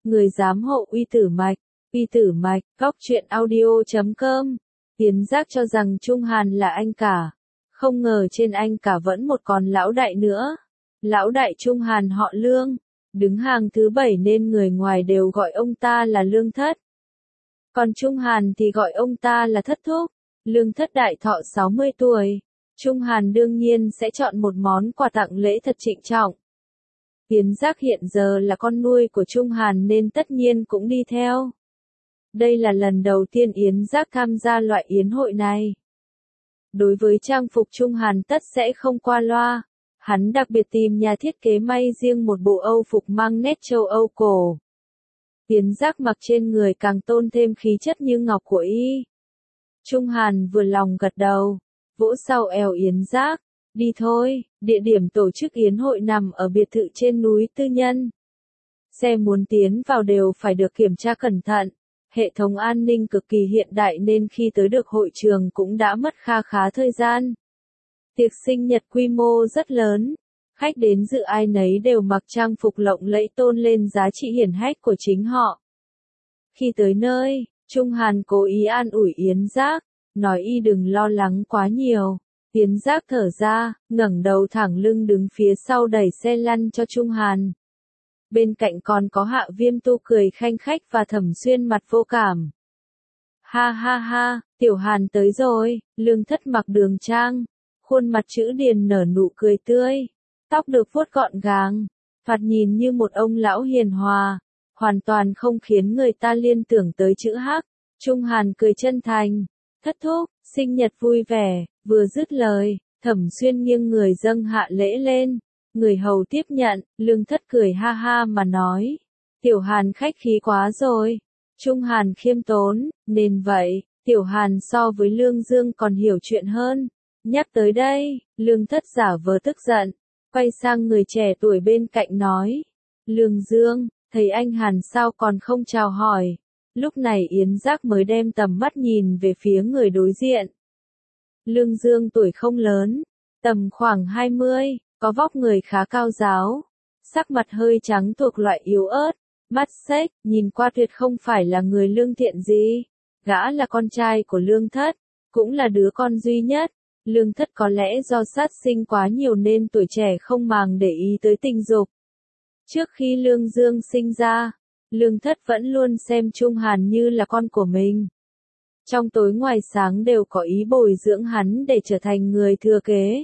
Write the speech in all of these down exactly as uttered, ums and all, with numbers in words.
Người giám hộ uy tử mạch, uy tử mạch, góc truyện audio chấm com. Yến Giác cho rằng Trung Hàn là anh cả. Không ngờ trên anh cả vẫn một con lão đại nữa. Lão đại Trung Hàn họ Lương. Đứng hàng thứ bảy nên người ngoài đều gọi ông ta là Lương Thất. Còn Trung Hàn thì gọi ông ta là Thất Thúc. Lương Thất đại thọ sáu mươi tuổi. Trung Hàn đương nhiên sẽ chọn một món quà tặng lễ thật trịnh trọng. Yến Giác hiện giờ là con nuôi của Trung Hàn nên tất nhiên cũng đi theo. Đây là lần đầu tiên Yến Giác tham gia loại yến hội này. Đối với trang phục Trung Hàn tất sẽ không qua loa. Hắn đặc biệt tìm nhà thiết kế may riêng một bộ Âu phục mang nét châu Âu cổ. Yến Giác mặc trên người càng tôn thêm khí chất như ngọc của y. Trung Hàn vừa lòng gật đầu, vỗ sau eo Yến Giác. Đi thôi, địa điểm tổ chức yến hội nằm ở biệt thự trên núi tư nhân. Xe muốn tiến vào đều phải được kiểm tra cẩn thận. Hệ thống an ninh cực kỳ hiện đại nên khi tới được hội trường cũng đã mất kha khá thời gian. Tiệc sinh nhật quy mô rất lớn. Khách đến dự ai nấy đều mặc trang phục lộng lẫy tôn lên giá trị hiển hách của chính họ. Khi tới nơi, Trung Hàn cố ý an ủi Yến Giác, nói y đừng lo lắng quá nhiều. Yến Giác thở ra, ngẩng đầu thẳng lưng đứng phía sau đẩy xe lăn cho Trung Hàn. Bên cạnh còn có Hạ Viêm Tu cười khanh khách và Thẩm Xuyên mặt vô cảm. Ha ha ha, Tiểu Hàn tới rồi. Lương Thất mặc đường trang, khuôn mặt chữ điền nở nụ cười tươi, tóc được vuốt gọn gàng, thoạt nhìn như một ông lão hiền hòa, hoàn toàn không khiến người ta liên tưởng tới chữ Hắc. Trung Hàn cười chân thành, Thất thúc, sinh nhật vui vẻ. Vừa dứt lời, Thẩm Xuyên nghiêng người dâng hạ lễ lên. Người hầu tiếp nhận, Lương Thất cười ha ha mà nói. Tiểu Hàn khách khí quá rồi. Trung Hàn khiêm tốn, nên vậy, Tiểu Hàn so với Lương Dương còn hiểu chuyện hơn. Nhắc tới đây, Lương Thất giả vờ tức giận, quay sang người trẻ tuổi bên cạnh nói. Lương Dương, thấy anh Hàn sao còn không chào hỏi. Lúc này Yến Giác mới đem tầm mắt nhìn về phía người đối diện. Lương Dương tuổi không lớn, tầm khoảng hai mươi, có vóc người khá cao ráo, sắc mặt hơi trắng thuộc loại yếu ớt, mắt xếch, nhìn qua tuyệt không phải là người lương thiện gì. Gã là con trai của Lương Thất, cũng là đứa con duy nhất. Lương Thất có lẽ do sát sinh quá nhiều nên tuổi trẻ không màng để ý tới tình dục. Trước khi Lương Dương sinh ra, Lương Thất vẫn luôn xem Trung Hàn như là con của mình. Trong tối ngoài sáng đều có ý bồi dưỡng hắn để trở thành người thừa kế.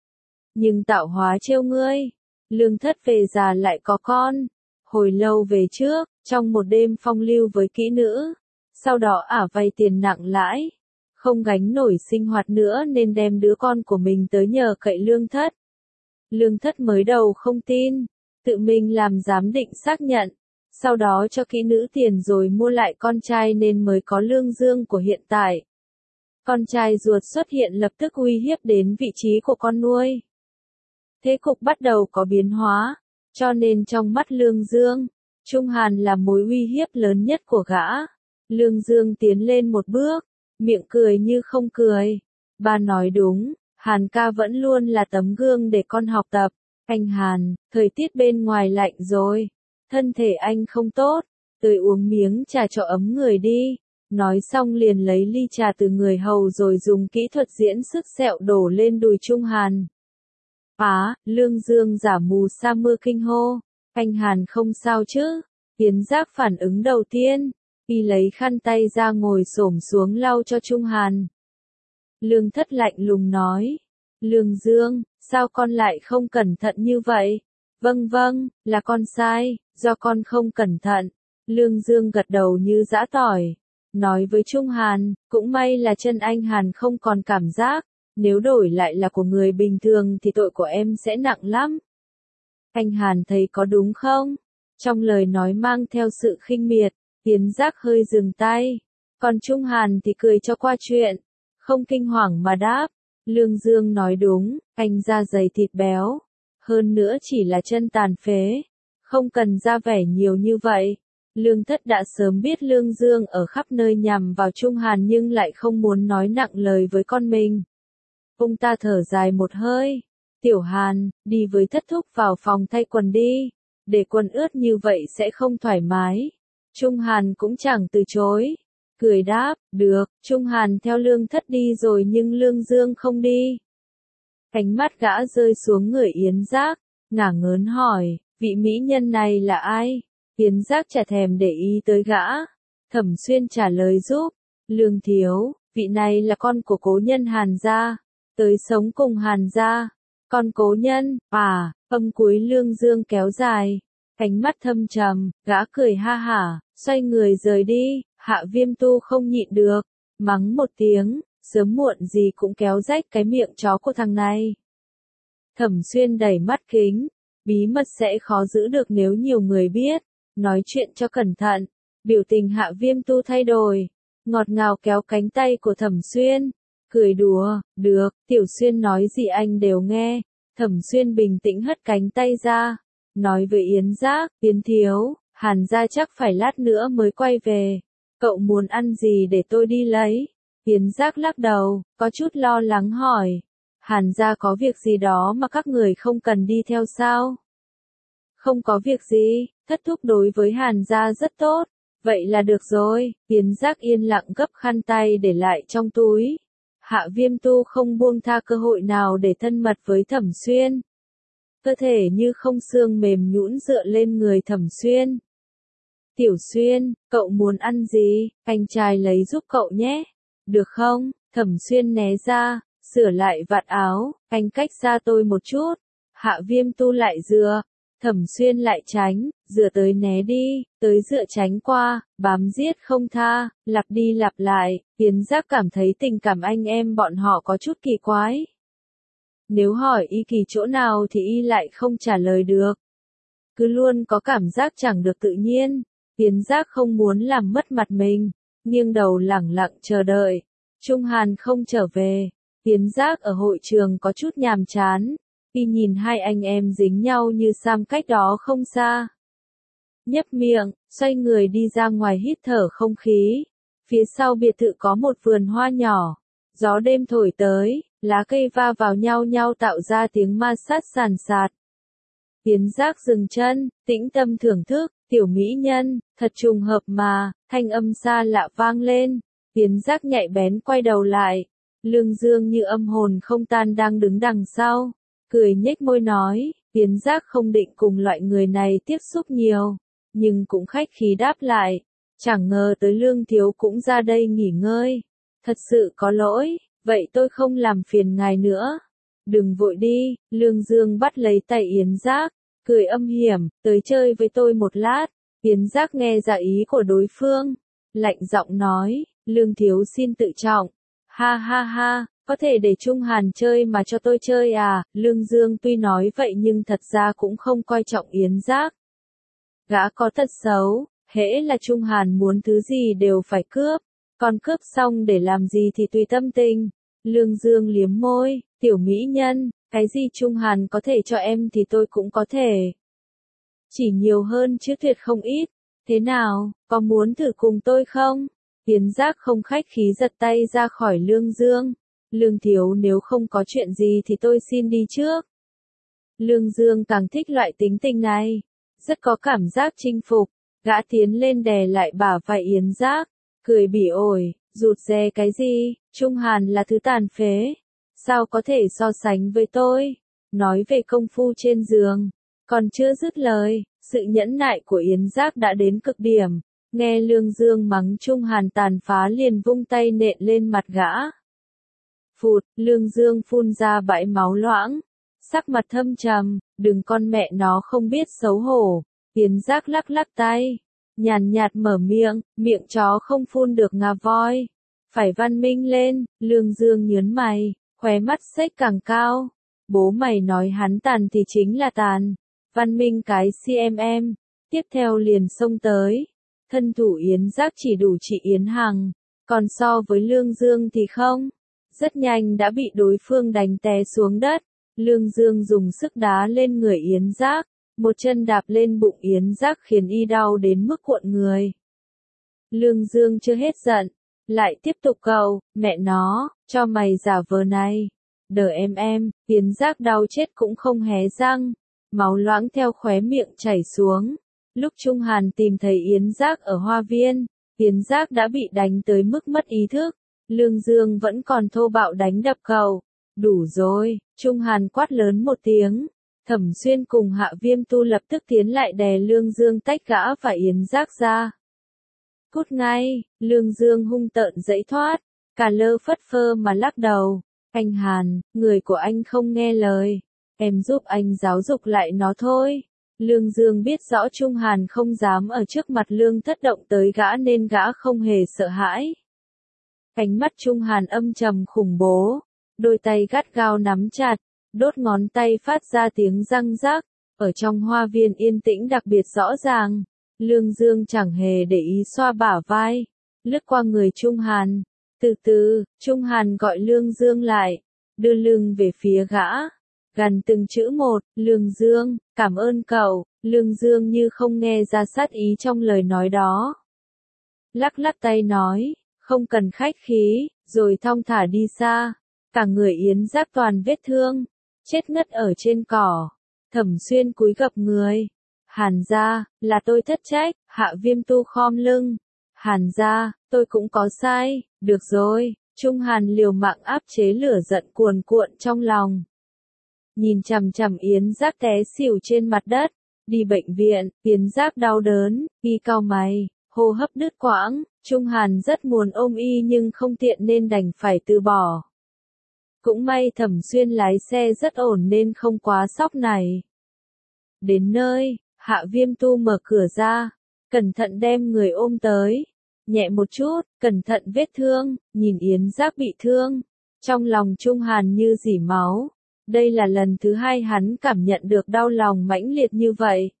Nhưng tạo hóa trêu ngươi, Lương Thất về già lại có con. Hồi lâu về trước, trong một đêm phong lưu với kỹ nữ, sau đó ả vay tiền nặng lãi, không gánh nổi sinh hoạt nữa nên đem đứa con của mình tới nhờ cậy Lương Thất. Lương Thất mới đầu không tin, tự mình làm giám định xác nhận. Sau đó cho kỹ nữ tiền rồi mua lại con trai nên mới có Lương Dương của hiện tại. Con trai ruột xuất hiện lập tức uy hiếp đến vị trí của con nuôi. Thế cục bắt đầu có biến hóa, cho nên trong mắt Lương Dương, Trung Hàn là mối uy hiếp lớn nhất của gã. Lương Dương tiến lên một bước, miệng cười như không cười. Ba nói đúng, Hàn ca vẫn luôn là tấm gương để con học tập. Anh Hàn, thời tiết bên ngoài lạnh rồi. Thân thể anh không tốt, tới uống miếng trà cho ấm người đi. Nói xong liền lấy ly trà từ người hầu rồi dùng kỹ thuật diễn sức sẹo đổ lên đùi Trung Hàn. Á, Lương Dương giả mù sa mưa kinh hô. Anh Hàn không sao chứ? Yến Giác phản ứng đầu tiên, y lấy khăn tay ra ngồi xổm xuống lau cho Trung Hàn. Lương Thất lạnh lùng nói. Lương Dương, sao con lại không cẩn thận như vậy? Vâng vâng, là con sai, do con không cẩn thận. Lương Dương gật đầu như giã tỏi. Nói với Trung Hàn, cũng may là chân anh Hàn không còn cảm giác. Nếu đổi lại là của người bình thường thì tội của em sẽ nặng lắm. Anh Hàn thấy có đúng không? Trong lời nói mang theo sự khinh miệt, Yến Giác hơi dừng tay. Còn Trung Hàn thì cười cho qua chuyện, không kinh hoàng mà đáp. Lương Dương nói đúng, anh da dày thịt béo. Hơn nữa chỉ là chân tàn phế, không cần ra vẻ nhiều như vậy. Lương Thất đã sớm biết Lương Dương ở khắp nơi nhằm vào Trung Hàn nhưng lại không muốn nói nặng lời với con mình. Ông ta thở dài một hơi. Tiểu Hàn, đi với Thất thúc vào phòng thay quần đi. để quần ướt như vậy sẽ không thoải mái. Trung Hàn cũng chẳng từ chối. Cười đáp, được, Trung Hàn theo Lương Thất đi rồi nhưng Lương Dương không đi. Ánh mắt gã rơi xuống người Yến Giác, ngả ngớn hỏi, vị mỹ nhân này là ai? Yến Giác chả thèm để ý tới gã. Thẩm Xuyên trả lời giúp, Lương thiếu, vị này là con của cố nhân Hàn gia, tới sống cùng Hàn gia. Con cố nhân, à, âm cuối Lương Dương kéo dài, ánh mắt thâm trầm, gã cười ha hả, xoay người rời đi. Hạ Viêm Tu không nhịn được, mắng một tiếng, sớm muộn gì cũng kéo rách cái miệng chó của thằng này. Thẩm Xuyên đẩy mắt kính, bí mật sẽ khó giữ được nếu nhiều người biết, nói chuyện cho cẩn thận. Biểu tình Hạ Viêm Tu thay đổi, ngọt ngào kéo cánh tay của Thẩm Xuyên, cười đùa, được, Tiểu Xuyên nói gì anh đều nghe. Thẩm Xuyên bình tĩnh hất cánh tay ra, nói với Yến Giác, Yến thiếu, Hàn gia chắc phải lát nữa mới quay về. Cậu muốn ăn gì để tôi đi lấy? Yến Giác lắc đầu, có chút lo lắng hỏi. Hàn gia có việc gì đó mà các người không cần đi theo sao? Không có việc gì, thất thúc đối với Hàn gia rất tốt. Vậy là được rồi. Yến Giác yên lặng gấp khăn tay để lại trong túi. Hạ Viêm Tu không buông tha cơ hội nào để thân mật với Thẩm Xuyên. Cơ thể như không xương mềm nhũn dựa lên người Thẩm Xuyên. Tiểu Xuyên, cậu muốn ăn gì, anh trai lấy giúp cậu nhé. Được không? Thẩm Xuyên né ra, sửa lại vạt áo, anh cách xa tôi một chút. Hạ Viêm Tu lại dựa, Thẩm Xuyên lại tránh, dựa tới né đi, tới dựa tránh qua, bám giết không tha, lặp đi lặp lại. Yến Giác cảm thấy tình cảm anh em bọn họ có chút kỳ quái. Nếu hỏi y kỳ chỗ nào thì y lại không trả lời được. Cứ luôn có cảm giác chẳng được tự nhiên. Yến Giác không muốn làm mất mặt mình, nghiêng đầu lẳng lặng chờ đợi. Trung Hàn không trở về. Yến Giác ở hội trường có chút nhàm chán. Y nhìn hai anh em dính nhau như sam cách đó không xa. Nhấp miệng, xoay người đi ra ngoài hít thở không khí. Phía sau biệt thự có một vườn hoa nhỏ. Gió đêm thổi tới, lá cây va vào nhau nhau tạo ra tiếng ma sát sàn sạt. Yến Giác dừng chân, tĩnh tâm thưởng thức, tiểu mỹ nhân, thật trùng hợp mà, thanh âm xa lạ vang lên. Yến Giác nhạy bén quay đầu lại. Lương Dương như âm hồn không tan đang đứng đằng sau. Cười nhếch môi nói, Yến Giác không định cùng loại người này tiếp xúc nhiều, nhưng cũng khách khí đáp lại. Chẳng ngờ tới Lương thiếu cũng ra đây nghỉ ngơi. Thật sự có lỗi, vậy tôi không làm phiền ngài nữa. Đừng vội đi, Lương Dương bắt lấy tay Yến Giác, cười âm hiểm, tới chơi với tôi một lát. Yến Giác nghe ra ý của đối phương, lạnh giọng nói, Lương thiếu xin tự trọng. Ha ha ha, có thể để Trung Hàn chơi mà cho tôi chơi à? Lương Dương tuy nói vậy nhưng thật ra cũng không coi trọng Yến Giác. Gã có tật xấu, hễ là Trung Hàn muốn thứ gì đều phải cướp, còn cướp xong để làm gì thì tùy tâm tình. Lương Dương liếm môi, tiểu mỹ nhân, cái gì Trung Hàn có thể cho em thì tôi cũng có thể. Chỉ nhiều hơn chứ tuyệt không ít. Thế nào, có muốn thử cùng tôi không? Yến Giác không khách khí giật tay ra khỏi Lương Dương. Lương thiếu nếu không có chuyện gì thì tôi xin đi trước. Lương Dương càng thích loại tính tình này. Rất có cảm giác chinh phục. Gã tiến lên đè lại bả vai Yến Giác. Cười bỉ ổi, rụt rè cái gì, Trung Hàn là thứ tàn phế. Sao có thể so sánh với tôi? Nói về công phu trên giường. Còn chưa dứt lời, sự nhẫn nại của Yến Giác đã đến cực điểm. Nghe Lương Dương mắng Trung Hàn tàn phá liền vung tay nện lên mặt gã. Phụt, Lương Dương phun ra bãi máu loãng. Sắc mặt thâm trầm, đừng con mẹ nó không biết xấu hổ. Yến Giác lắc lắc tay. Nhàn nhạt mở miệng, miệng chó không phun được ngà voi. Phải văn minh lên, Lương Dương nhớn mày, khóe mắt xếch càng cao. Bố mày nói hắn tàn thì chính là tàn. Văn minh cái xê em em. Tiếp theo liền xông tới. Thân thủ Yến Giác chỉ đủ trị Yến Hằng. Còn so với Lương Dương thì không. Rất nhanh đã bị đối phương đánh té xuống đất. Lương Dương dùng sức đá lên người Yến Giác. Một chân đạp lên bụng Yến Giác khiến y đau đến mức cuộn người. Lương Dương chưa hết giận. Lại tiếp tục cầu, mẹ nó, cho mày giả vờ này. Đờ em em, Yến Giác đau chết cũng không hé răng. máu loãng theo khóe miệng chảy xuống. Lúc Trung Hàn tìm thấy Yến Giác ở hoa viên, Yến Giác đã bị đánh tới mức mất ý thức. Lương Dương vẫn còn thô bạo đánh đập cậu. Đủ rồi, Trung Hàn quát lớn một tiếng. Thẩm Xuyên cùng Hạ Viêm Tu lập tức tiến lại đè Lương Dương tách gã và Yến Giác ra. Cút ngay, Lương Dương hung tợn giãy thoát, cả lơ phất phơ mà lắc đầu. Anh Hàn, người của anh không nghe lời. Em giúp anh giáo dục lại nó thôi. Lương Dương biết rõ Trung Hàn không dám ở trước mặt Lương Thất động tới gã nên gã không hề sợ hãi. Ánh mắt Trung Hàn âm trầm khủng bố, đôi tay gắt gao nắm chặt, đốt ngón tay phát ra tiếng răng rắc. Ở trong hoa viên yên tĩnh đặc biệt rõ ràng, Lương Dương chẳng hề để ý xoa bả vai, lướt qua người Trung Hàn. Từ từ, Trung Hàn gọi Lương Dương lại, đưa lưng về phía gã, gằn từng chữ một. Lương Dương, cảm ơn cậu. Lương Dương như không nghe ra sát ý trong lời nói đó. Lắc lắc tay nói, không cần khách khí, rồi thong thả đi xa. Cả người Yến Giác toàn vết thương, chết ngất ở trên cỏ. Thẩm Xuyên cúi gập người. Hàn gia, là tôi thất trách. Hạ Viêm Tu khom lưng. Hàn gia, tôi cũng có sai. Được rồi, Trung Hàn liều mạng áp chế lửa giận cuồn cuộn trong lòng. Nhìn chằm chằm Yến Giác té xỉu trên mặt đất. Đi bệnh viện, Yến Giác đau đớn, y cau mày, hô hấp đứt quãng. Trung Hàn rất muốn ôm y nhưng không tiện nên đành phải từ bỏ. Cũng may Thẩm Xuyên lái xe rất ổn nên không quá sốc này. Đến nơi, Hạ Viêm Tu mở cửa ra, cẩn thận đem người ôm tới. Nhẹ một chút, cẩn thận vết thương. Nhìn Yến Giác bị thương, trong lòng Trung Hàn như rỉ máu. Đây là lần thứ hai hắn cảm nhận được đau lòng mãnh liệt như vậy.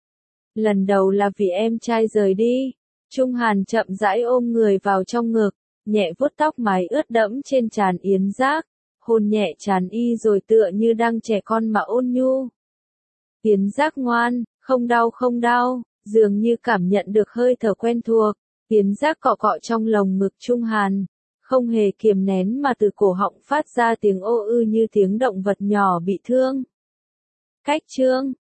Lần đầu là vì em trai rời đi. Trung Hàn chậm rãi ôm người vào trong ngực, nhẹ vuốt tóc mái ướt đẫm trên trán Yến Giác, hôn nhẹ trán y rồi tựa như đang trẻ con mà ôn nhu. Yến Giác ngoan, không đau không đau, dường như cảm nhận được hơi thở quen thuộc. Yến Giác cọ cọ trong lồng ngực Trung Hàn, không hề kiềm nén mà từ cổ họng phát ra tiếng ô ư như tiếng động vật nhỏ bị thương. Cách chương